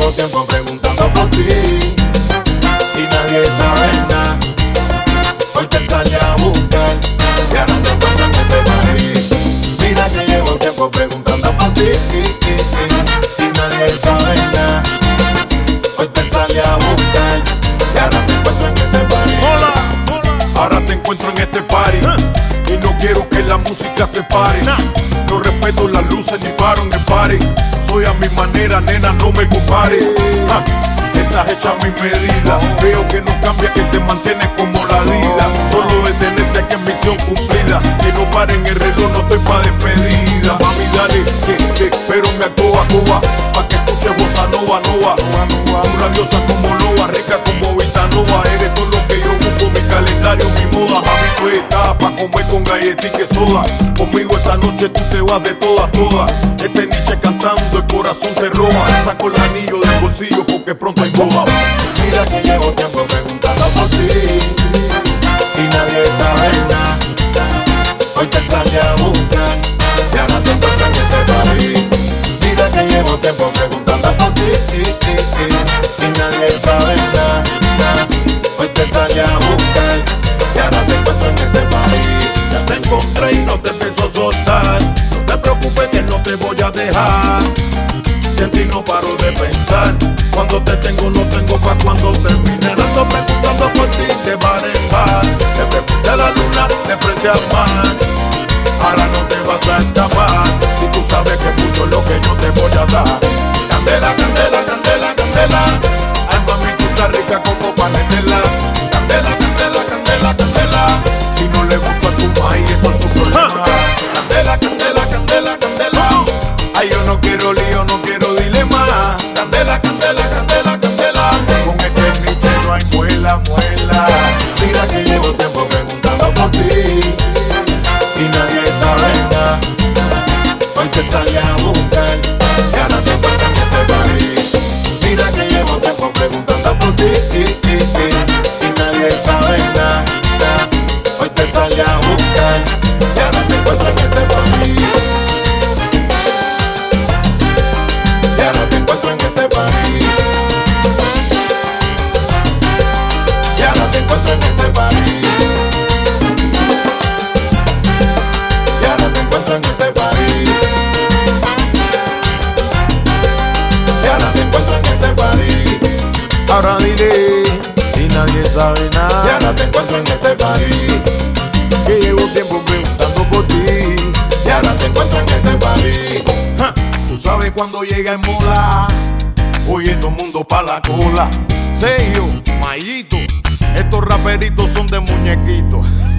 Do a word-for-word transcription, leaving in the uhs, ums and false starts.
llevo tiempo preguntando por ti y nadie sabe nada. Hoy te salí a buscar y ahora te encuentro en este país. Mira que llevo tiempo preguntando por ti y, y, y, y nadie sabe nada. Hoy te salí a buscar y ahora te encuentro en este país. Hola, hola. Ahora te encuentro en este party y no quiero que la música se pare. No respeto las luces ni paro en el party. Soy a mi manera, nena, no me compare. Ja, estás hecha a mi medida. Veo que no cambia, que te mantienes como la vida. Solo es tenerte que es misión cumplida. Que no paren el reloj, no estoy pa' despedida. Mami, dale, que, que espérame a coba, coba, pa' que escuches bossa nova, nova. Tú rabiosa como loba, rica como Vitanova. Eres todo lo que yo busco, mi calendario, mi moda. Mami, tú estás pa' comer con galletas y que soda. Conmigo esta noche tú te vas de todas, todas. Este Nietzsche cantando, el corazón te roba. Saco el anillo del bolsillo porque pronto hay boda. Mira que llevo tiempo preguntando por ti y nadie sabe nada. Hoy te salí a buscar y ahora te encuentro en este país. Mira que llevo tiempo preguntando por ti y, y, y, y nadie sabe nada. Hoy te salí a buscar y ahora te encuentro en este país. Ya te encontré y no te pienso soltar. No te preocupes que no te voy a dejar. Sin ti no paro de pensar. Cuando te tengo no tengo pa' cuando termine. Ando preguntando por ti de bar en bar. Te pregunté a la luna de frente al mar. Ahora no te vas a escapar. Si tú sabes que mucho lo que yo te voy a dar. Candela, candela, candela, candela. Ay mami, tú estás rica como panetela. Candela, candela, candela, candela. Si no le gusta a tu maíz, eso es su problema. Candela, candela, candela, candela. Ay, yo no quiero lío, no quiero dilema. Candela, candela, candela, candela. Con este Nietzsche no hay muela, muela. Mira que llevo tiempo preguntando por ti y nadie sabe nada. Hoy te salí a buscar y ahora te encuentro en este país. Mira que llevo tiempo preguntando por ti y, y, y, y nadie sabe nada. Hoy te salí a buscar y ahora te encuentro en este país. Y ahora te encuentro en este país. Y ahora te encuentro en este país. Y ahora te encuentro en este país. Y ahora te encuentro en este país. Ahora dile, y nadie sabe nada. Y ahora te encuentro en este país. Que llevo tiempo preguntando por ti. Y ahora te encuentro en este país. Ja, tú sabes cuando llega en moda. Oye, todo el mundo pa' la cola. Sello, Mayito, estos raperitos son de muñequitos.